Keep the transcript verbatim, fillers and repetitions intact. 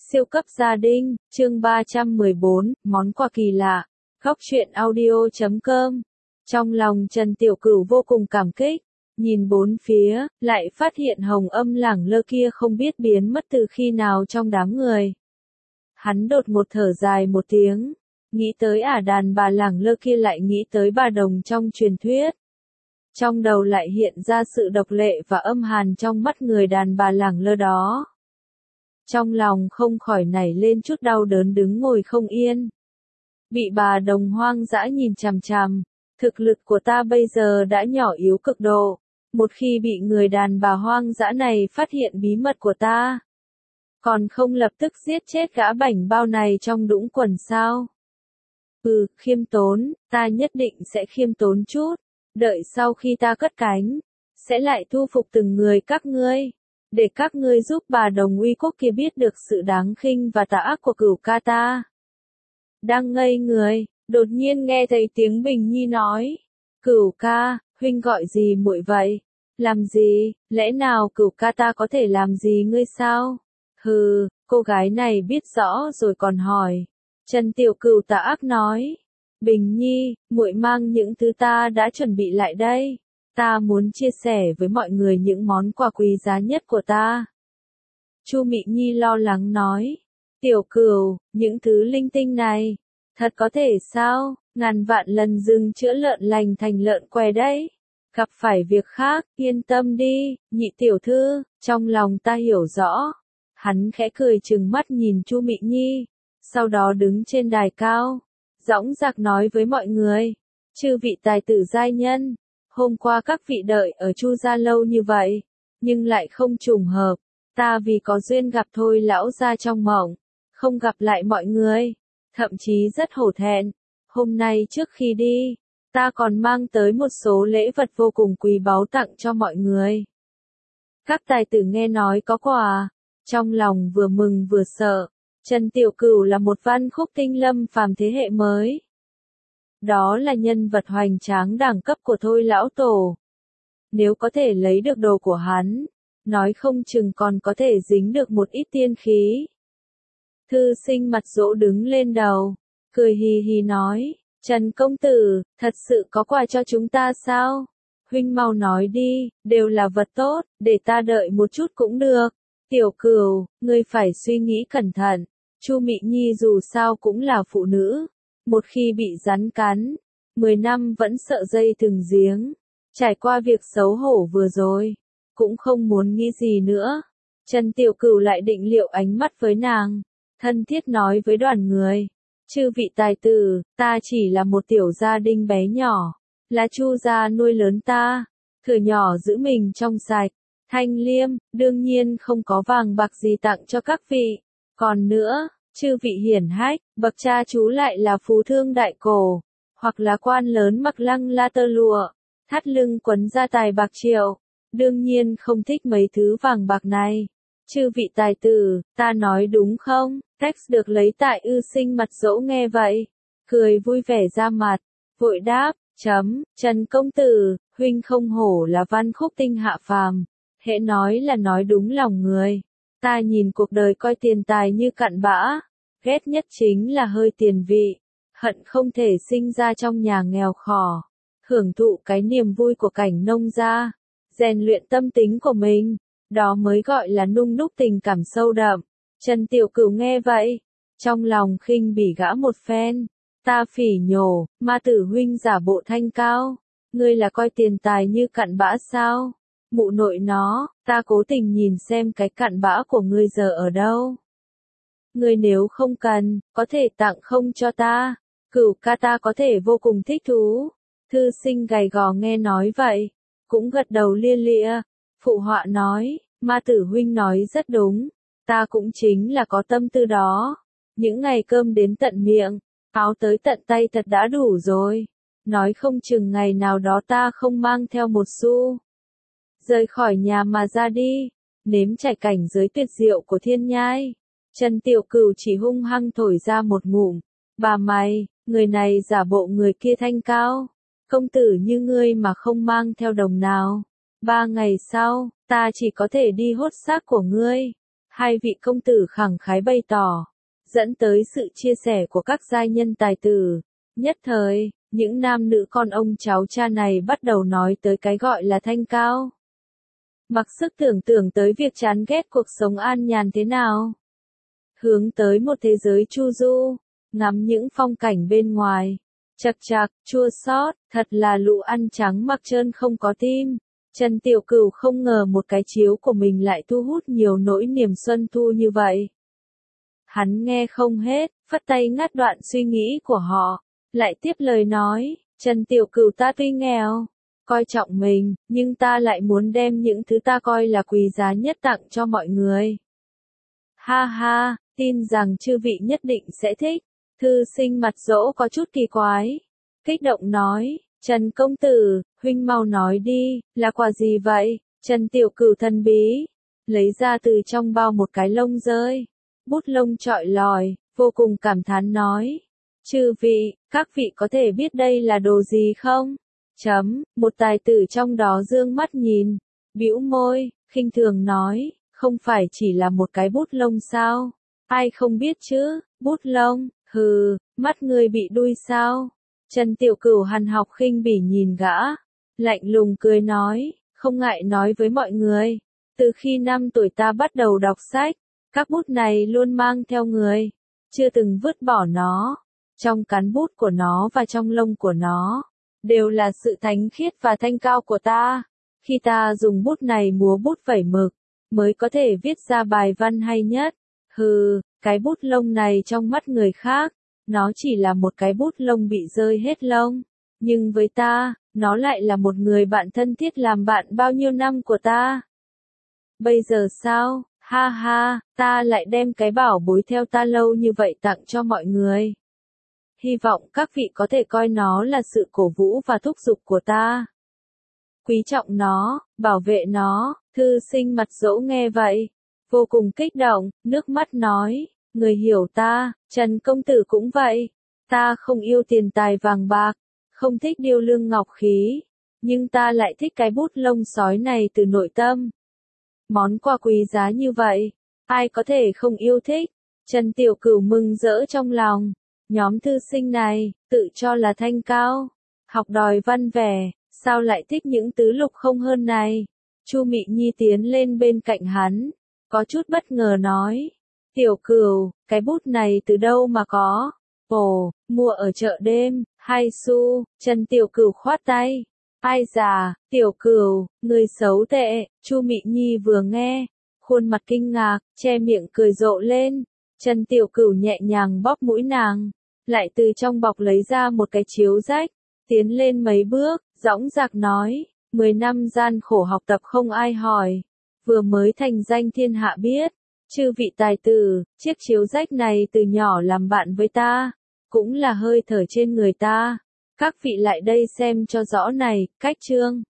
Siêu cấp gia đình, chương ba trăm mười bốn, món quà kỳ lạ. Góc truyện audio chấm com. Trong lòng Trần Tiểu Cửu vô cùng cảm kích, nhìn bốn phía, lại phát hiện Hồng Âm lẳng lơ kia không biết biến mất từ khi nào trong đám người. Hắn đột một thở dài một tiếng, nghĩ tới ả đàn bà lẳng lơ kia lại nghĩ tới bà đồng trong truyền thuyết. Trong đầu lại hiện ra sự độc lệ và âm hàn trong mắt người đàn bà lẳng lơ đó. Trong lòng không khỏi nảy lên chút đau đớn đứng ngồi không yên. Bị bà đồng hoang dã nhìn chằm chằm, thực lực của ta bây giờ đã nhỏ yếu cực độ, một khi bị người đàn bà hoang dã này phát hiện bí mật của ta, còn không lập tức giết chết gã bảnh bao này trong đũng quần sao? Ừ, khiêm tốn, ta nhất định sẽ khiêm tốn chút, đợi sau khi ta cất cánh, sẽ lại thu phục từng người các ngươi. Để các ngươi giúp bà đồng uy quốc kia biết được sự đáng khinh và tà ác của Cửu ca ta. Đang ngây người, đột nhiên nghe thấy tiếng Bình Nhi nói. Cửu ca, huynh gọi gì muội vậy? Làm gì, lẽ nào Cửu ca ta có thể làm gì ngươi sao? Hừ, cô gái này biết rõ rồi còn hỏi. Trần Tiểu Cửu tà ác nói. Bình Nhi, muội mang những thứ ta đã chuẩn bị lại đây. Ta muốn chia sẻ với mọi người những món quà quý giá nhất của ta. Chu Mị Nhi lo lắng nói. Tiểu Cửu, những thứ linh tinh này, thật có thể sao? Ngàn vạn lần dừng chữa lợn lành thành lợn què đấy. Gặp phải việc khác, yên tâm đi, nhị tiểu thư, trong lòng ta hiểu rõ. Hắn khẽ cười trừng mắt nhìn Chu Mị Nhi, sau đó đứng trên đài cao, dõng dạc nói với mọi người. Chư vị tài tử giai nhân. Hôm qua các vị đợi ở Chu gia lâu như vậy, nhưng lại không trùng hợp, ta vì có duyên gặp thôi lão gia trong mộng, không gặp lại mọi người, thậm chí rất hổ thẹn. Hôm nay trước khi đi, ta còn mang tới một số lễ vật vô cùng quý báu tặng cho mọi người. Các tài tử nghe nói có quà, trong lòng vừa mừng vừa sợ. Trần Tiểu Cửu là một văn khúc tinh lâm phàm thế hệ mới. Đó là nhân vật hoành tráng đẳng cấp của Thôi lão tổ. Nếu có thể lấy được đồ của hắn, nói không chừng còn có thể dính được một ít tiên khí. Thư sinh mặt dỗ đứng lên đầu, cười hì hì nói, Trần công tử, thật sự có quà cho chúng ta sao? Huynh mau nói đi, đều là vật tốt, để ta đợi một chút cũng được. Tiểu Cửu, ngươi phải suy nghĩ cẩn thận, Chu Mị Nhi dù sao cũng là phụ nữ. Một khi bị rắn cắn, mười năm vẫn sợ dây thừng giếng. Trải qua việc xấu hổ vừa rồi, cũng không muốn nghĩ gì nữa. Trần Tiểu Cửu lại định liệu ánh mắt với nàng, thân thiết nói với đoàn người. Chư vị tài tử, ta chỉ là một tiểu gia đình bé nhỏ, là Chu gia nuôi lớn ta, thuở nhỏ giữ mình trong sạch, thanh liêm, đương nhiên không có vàng bạc gì tặng cho các vị. Còn nữa, chư vị hiển hách, bậc cha chú lại là phú thương đại cổ, hoặc là quan lớn mặc lăng la tơ lụa, thắt lưng quấn gia tài bạc triệu, đương nhiên không thích mấy thứ vàng bạc này. Chư vị tài tử, ta nói đúng không? Text được lấy tại ư sinh mặt dỗ nghe vậy, cười vui vẻ ra mặt, vội đáp, chấm, Trần công tử, huynh không hổ là văn khúc tinh hạ phàm, hễ nói là nói đúng lòng người. Ta nhìn cuộc đời coi tiền tài như cặn bã, ghét nhất chính là hơi tiền vị, hận không thể sinh ra trong nhà nghèo khổ, hưởng thụ cái niềm vui của cảnh nông gia, rèn luyện tâm tính của mình, đó mới gọi là nung đúc tình cảm sâu đậm. Trần Tiểu Cửu nghe vậy, trong lòng khinh bỉ gã một phen, ta phỉ nhổ, ma tử huynh giả bộ thanh cao, ngươi là coi tiền tài như cặn bã sao? Mụ nội nó, ta cố tình nhìn xem cái cặn bã của ngươi giờ ở đâu. Ngươi nếu không cần, có thể tặng không cho ta, Cửu ca ta có thể vô cùng thích thú. Thư sinh gầy gò nghe nói vậy, cũng gật đầu lia lịa, phụ họa nói, ma tử huynh nói rất đúng, ta cũng chính là có tâm tư đó. Những ngày cơm đến tận miệng, áo tới tận tay thật đã đủ rồi, nói không chừng ngày nào đó ta không mang theo một xu. Rời khỏi nhà mà ra đi, nếm trải cảnh giới tuyệt diệu của thiên nhai. Trần Tiểu Cửu chỉ hung hăng thổi ra một ngụm, bà mày, người này giả bộ người kia thanh cao, công tử như ngươi mà không mang theo đồng nào. Ba ngày sau, ta chỉ có thể đi hốt xác của ngươi. Hai vị công tử khẳng khái bày tỏ, dẫn tới sự chia sẻ của các giai nhân tài tử. Nhất thời, những nam nữ con ông cháu cha này bắt đầu nói tới cái gọi là thanh cao. Mặc sức tưởng tượng tới việc chán ghét cuộc sống an nhàn thế nào. Hướng tới một thế giới chu du, ngắm những phong cảnh bên ngoài. Chật chạc, chua xót, thật là lũ ăn trắng mặc trơn không có tim. Trần Tiểu Cửu không ngờ một cái chiếu của mình lại thu hút nhiều nỗi niềm xuân thu như vậy. Hắn nghe không hết, phất tay ngắt đoạn suy nghĩ của họ, lại tiếp lời nói, Trần Tiểu Cửu ta tuy nghèo, coi trọng mình, nhưng ta lại muốn đem những thứ ta coi là quý giá nhất tặng cho mọi người. Ha ha, tin rằng chư vị nhất định sẽ thích. Thư sinh mặt dỗ có chút kỳ quái, kích động nói, Trần công tử, huynh mau nói đi, là quà gì vậy? Trần Tiểu Cửu thần bí, lấy ra từ trong bao một cái lông rơi, bút lông trọi lòi, vô cùng cảm thán nói, chư vị, các vị có thể biết đây là đồ gì không? Chấm, một tài tử trong đó dương mắt nhìn, bĩu môi, khinh thường nói, không phải chỉ là một cái bút lông sao? Ai không biết chứ, bút lông, hừ, mắt ngươi bị đuôi sao? Trần Tiểu Cửu hằn học khinh bỉ nhìn gã, lạnh lùng cười nói, không ngại nói với mọi người, từ khi năm tuổi ta bắt đầu đọc sách, các bút này luôn mang theo người, chưa từng vứt bỏ nó, trong cán bút của nó và trong lông của nó, đều là sự thánh khiết và thanh cao của ta, khi ta dùng bút này múa bút vẩy mực, mới có thể viết ra bài văn hay nhất, hừ, cái bút lông này trong mắt người khác, nó chỉ là một cái bút lông bị rơi hết lông, nhưng với ta, nó lại là một người bạn thân thiết làm bạn bao nhiêu năm của ta. Bây giờ sao, ha ha, ta lại đem cái bảo bối theo ta lâu như vậy tặng cho mọi người. Hy vọng các vị có thể coi nó là sự cổ vũ và thúc giục của ta. Quý trọng nó, bảo vệ nó, thư sinh mặt dỗ nghe vậy, vô cùng kích động, nước mắt nói, người hiểu ta, Trần công tử cũng vậy, ta không yêu tiền tài vàng bạc, không thích điêu lương ngọc khí, nhưng ta lại thích cái bút lông sói này từ nội tâm. Món quà quý giá như vậy, ai có thể không yêu thích? Trần Tiểu Cửu mừng rỡ trong lòng, nhóm thư sinh này, tự cho là thanh cao, học đòi văn vẻ, sao lại thích những tứ lục không hơn này? Chu Mị Nhi tiến lên bên cạnh hắn, có chút bất ngờ nói, Tiểu Cửu, cái bút này từ đâu mà có? Ồ, mua ở chợ đêm, hai xu. Trần Tiểu Cửu khoát tay. Ai già, Tiểu Cửu, người xấu tệ. Chu Mị Nhi vừa nghe, khuôn mặt kinh ngạc, che miệng cười rộ lên. Trần Tiểu Cửu nhẹ nhàng bóp mũi nàng, lại từ trong bọc lấy ra một cái chiếu rách, tiến lên mấy bước, dõng dạc nói, mười năm gian khổ học tập không ai hỏi, vừa mới thành danh thiên hạ biết. Chư vị tài tử, chiếc chiếu rách này từ nhỏ làm bạn với ta, cũng là hơi thở trên người ta. Các vị lại đây xem cho rõ này, cách chương.